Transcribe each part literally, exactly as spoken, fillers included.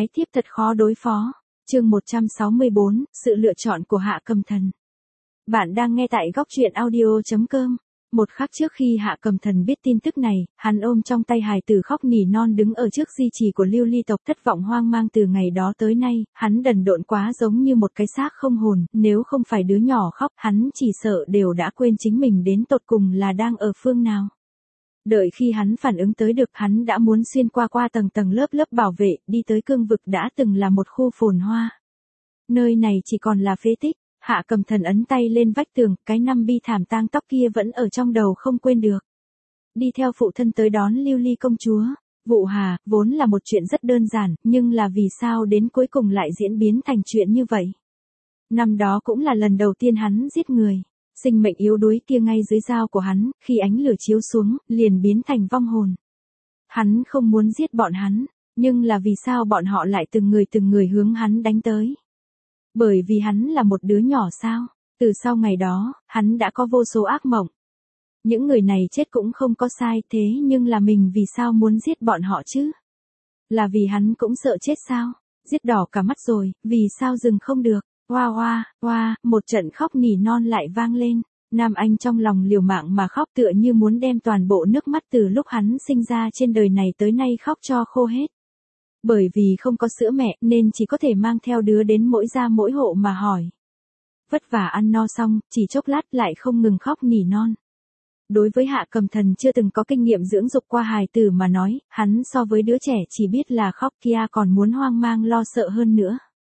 Ái thiếp thật khó đối phó. Chương một trăm sáu mươi bốn, sự lựa chọn của Hạ Cầm Thần. Bạn đang nghe tại góc truyện audio chấm com. Một khắc trước khi Hạ Cầm Thần biết tin tức này, hắn ôm trong tay hài tử khóc nỉ non đứng ở trước di trì của Lưu Ly tộc, thất vọng hoang mang. Từ ngày đó tới nay, hắn đần độn quá, giống như một cái xác không hồn, nếu không phải đứa nhỏ khóc, hắn chỉ sợ đều đã quên chính mình đến tột cùng là đang ở phương nào. Đợi khi hắn phản ứng tới được, hắn đã muốn xuyên qua qua tầng tầng lớp lớp bảo vệ, đi tới cương vực đã từng là một khu phồn hoa. Nơi này chỉ còn là phế tích. Hạ Cầm Thần ấn tay lên vách tường, cái năm bi thảm tang tóc kia vẫn ở trong đầu không quên được. Đi theo phụ thân tới đón Lưu Ly công chúa. Vụ Hà, vốn là một chuyện rất đơn giản, nhưng là vì sao đến cuối cùng lại diễn biến thành chuyện như vậy? Năm đó cũng là lần đầu tiên hắn giết người. Sinh mệnh yếu đuối kia ngay dưới dao của hắn, khi ánh lửa chiếu xuống, liền biến thành vong hồn. Hắn không muốn giết bọn hắn, nhưng là vì sao bọn họ lại từng người từng người hướng hắn đánh tới? Bởi vì hắn là một đứa nhỏ sao? Từ sau ngày đó, hắn đã có vô số ác mộng. Những người này chết cũng không có sai, thế nhưng là mình vì sao muốn giết bọn họ chứ? Là vì hắn cũng sợ chết sao? Giết đỏ cả mắt rồi, vì sao dừng không được? Oa oa, oa, một trận khóc nỉ non lại vang lên. Nam Anh trong lòng liều mạng mà khóc, tựa như muốn đem toàn bộ nước mắt từ lúc hắn sinh ra trên đời này tới nay khóc cho khô hết. Bởi vì không có sữa mẹ nên chỉ có thể mang theo đứa đến mỗi gia mỗi hộ mà hỏi. Vất vả ăn no xong, chỉ chốc lát lại không ngừng khóc nỉ non. Đối với Hạ Cầm Thần chưa từng có kinh nghiệm dưỡng dục qua hài tử mà nói, hắn so với đứa trẻ chỉ biết là khóc kia còn muốn hoang mang lo sợ hơn nữa.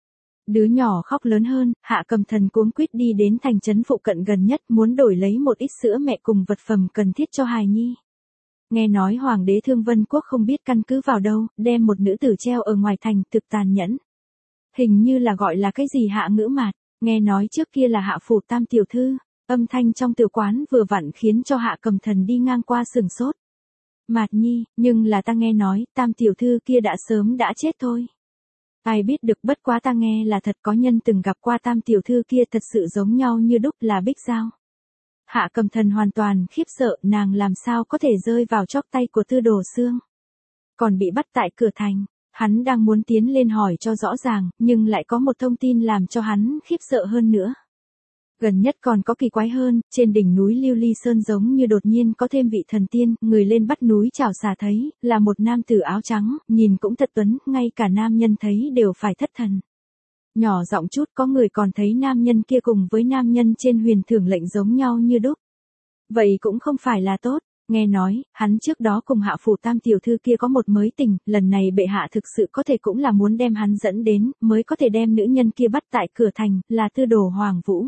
Đứa nhỏ khóc lớn hơn, Hạ Cầm Thần cuống quýt đi đến thành trấn phụ cận gần nhất, muốn đổi lấy một ít sữa mẹ cùng vật phẩm cần thiết cho hài nhi. Nghe nói Hoàng đế Thương Vân Quốc không biết căn cứ vào đâu, đem một nữ tử treo ở ngoài thành, thực tàn nhẫn. Hình như là gọi là cái gì Hạ Ngữ Mạt, nghe nói trước kia là Hạ Phủ Tam tiểu thư. Âm thanh trong tiểu quán vừa vặn khiến cho Hạ Cầm Thần đi ngang qua sừng sốt. Mạt nhi, nhưng là ta nghe nói, Tam tiểu thư kia đã sớm đã chết thôi. Ai biết được, bất quá ta nghe là thật, có nhân từng gặp qua Tam tiểu thư kia, thật sự giống nhau như đúc, là Bích Giao. Hạ Cầm Thần hoàn toàn khiếp sợ, nàng làm sao có thể rơi vào chóp tay của Tư Đồ Xương. Còn bị bắt tại cửa thành, hắn đang muốn tiến lên hỏi cho rõ ràng, nhưng lại có một thông tin làm cho hắn khiếp sợ hơn nữa. Gần nhất còn có kỳ quái hơn, trên đỉnh núi Lưu Ly Sơn giống như đột nhiên có thêm vị thần tiên, người lên bắt núi chào xà thấy, là một nam tử áo trắng, nhìn cũng thật tuấn, ngay cả nam nhân thấy đều phải thất thần. Nhỏ giọng chút, có người còn thấy nam nhân kia cùng với nam nhân trên huyền thưởng lệnh giống nhau như đúc. Vậy cũng không phải là tốt, nghe nói, hắn trước đó cùng Hạ Phủ Tam tiểu thư kia có một mới tình, lần này bệ hạ thực sự có thể cũng là muốn đem hắn dẫn đến, mới có thể đem nữ nhân kia bắt tại cửa thành, là Tư Đồ Hoàng Vũ.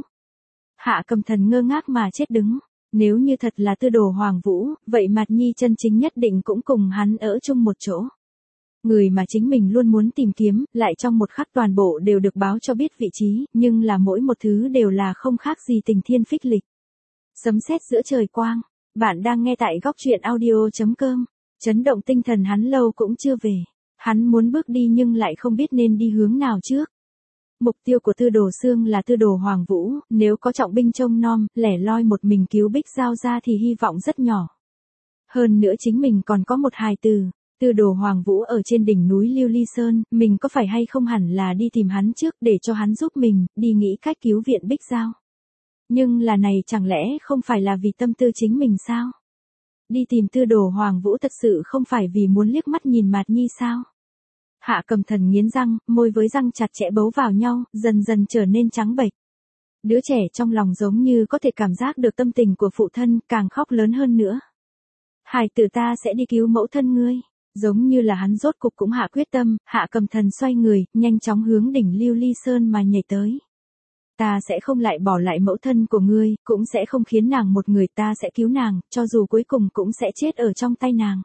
Hạ Cầm Thần ngơ ngác mà chết đứng, nếu như thật là Tư Đồ Hoàng Vũ, vậy Mạt Nhi chân chính nhất định cũng cùng hắn ở chung một chỗ. Người mà chính mình luôn muốn tìm kiếm, lại trong một khắc toàn bộ đều được báo cho biết vị trí, nhưng là mỗi một thứ đều là không khác gì tình thiên phích lịch. Sấm sét giữa trời quang, bạn đang nghe tại góc truyện audio chấm com, chấn động tinh thần hắn lâu cũng chưa về, hắn muốn bước đi nhưng lại không biết nên đi hướng nào trước. Mục tiêu của Tư Đồ Xương là Tư Đồ Hoàng Vũ, nếu có trọng binh trông nom, lẻ loi một mình cứu Bích Giao ra thì hy vọng rất nhỏ. Hơn nữa chính mình còn có một hài tử, Tư Đồ Hoàng Vũ ở trên đỉnh núi Lưu Ly Sơn, mình có phải hay không hẳn là đi tìm hắn trước để cho hắn giúp mình, đi nghĩ cách cứu viện Bích Giao. Nhưng là này chẳng lẽ không phải là vì tâm tư chính mình sao? Đi tìm Tư Đồ Hoàng Vũ thật sự không phải vì muốn liếc mắt nhìn Mạt Nhi sao? Hạ Cầm Thần nghiến răng, môi với răng chặt chẽ bấu vào nhau, dần dần trở nên trắng bệch. Đứa trẻ trong lòng giống như có thể cảm giác được tâm tình của phụ thân, càng khóc lớn hơn nữa. Hài tử, ta sẽ đi cứu mẫu thân ngươi. Giống như là hắn rốt cục cũng hạ quyết tâm, Hạ Cầm Thần xoay người, nhanh chóng hướng đỉnh Lưu Ly Sơn mà nhảy tới. Ta sẽ không lại bỏ lại mẫu thân của ngươi, cũng sẽ không khiến nàng một người, ta sẽ cứu nàng, cho dù cuối cùng cũng sẽ chết ở trong tay nàng.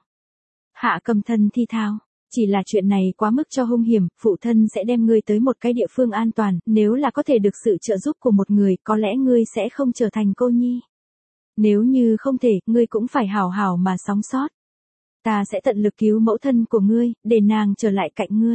Hạ Cầm Thần thi thào. Chỉ là chuyện này quá mức cho hung hiểm, phụ thân sẽ đem ngươi tới một cái địa phương an toàn, nếu là có thể được sự trợ giúp của một người, có lẽ ngươi sẽ không trở thành cô nhi. Nếu như không thể, ngươi cũng phải hào hào mà sống sót. Ta sẽ tận lực cứu mẫu thân của ngươi, để nàng trở lại cạnh ngươi.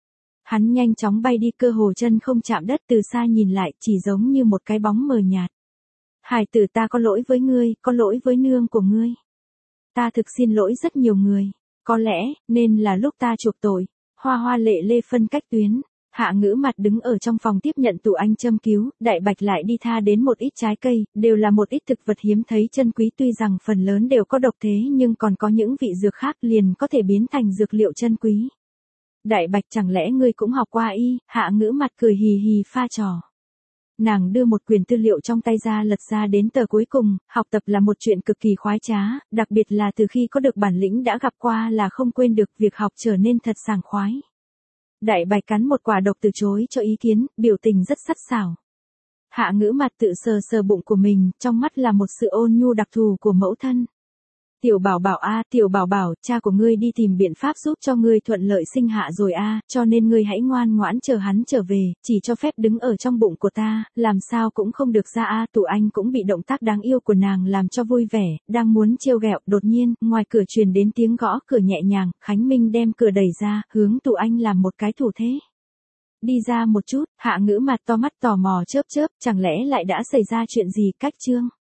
Hắn nhanh chóng bay đi, cơ hồ chân không chạm đất, từ xa nhìn lại, chỉ giống như một cái bóng mờ nhạt. Hài tử, ta có lỗi với ngươi, có lỗi với nương của ngươi. Ta thực xin lỗi rất nhiều người. Có lẽ, nên là lúc ta chuộc tội, hoa hoa lệ lê phân cách tuyến. Hạ Ngữ Mặt đứng ở trong phòng tiếp nhận tụ anh châm cứu, Đại Bạch lại đi tha đến một ít trái cây, đều là một ít thực vật hiếm thấy chân quý, tuy rằng phần lớn đều có độc thế nhưng còn có những vị dược khác liền có thể biến thành dược liệu chân quý. Đại Bạch, chẳng lẽ ngươi cũng học qua y? Hạ Ngữ Mặt cười hì hì pha trò. Nàng đưa một quyển tư liệu trong tay ra lật ra đến tờ cuối cùng, học tập là một chuyện cực kỳ khoái trá, đặc biệt là từ khi có được bản lĩnh đã gặp qua là không quên được, việc học trở nên thật sảng khoái. Đại Bạch cắn một quả độc từ chối cho ý kiến, biểu tình rất sắc sảo. Hạ Ngữ Mặt tự sờ sờ bụng của mình, trong mắt là một sự ôn nhu đặc thù của mẫu thân. Tiểu Bảo Bảo a, Tiểu Bảo Bảo, cha của ngươi đi tìm biện pháp giúp cho ngươi thuận lợi sinh hạ rồi a, cho nên ngươi hãy ngoan ngoãn chờ hắn trở về, chỉ cho phép đứng ở trong bụng của ta, làm sao cũng không được ra a. Tụ Anh cũng bị động tác đáng yêu của nàng làm cho vui vẻ, đang muốn trêu ghẹo, đột nhiên, ngoài cửa truyền đến tiếng gõ cửa nhẹ nhàng, Khánh Minh đem cửa đẩy ra, hướng Tụ Anh làm một cái thủ thế. Đi ra một chút. Hạ Ngữ Mặt to mắt tò mò chớp chớp, chẳng lẽ lại đã xảy ra chuyện gì? Cách chương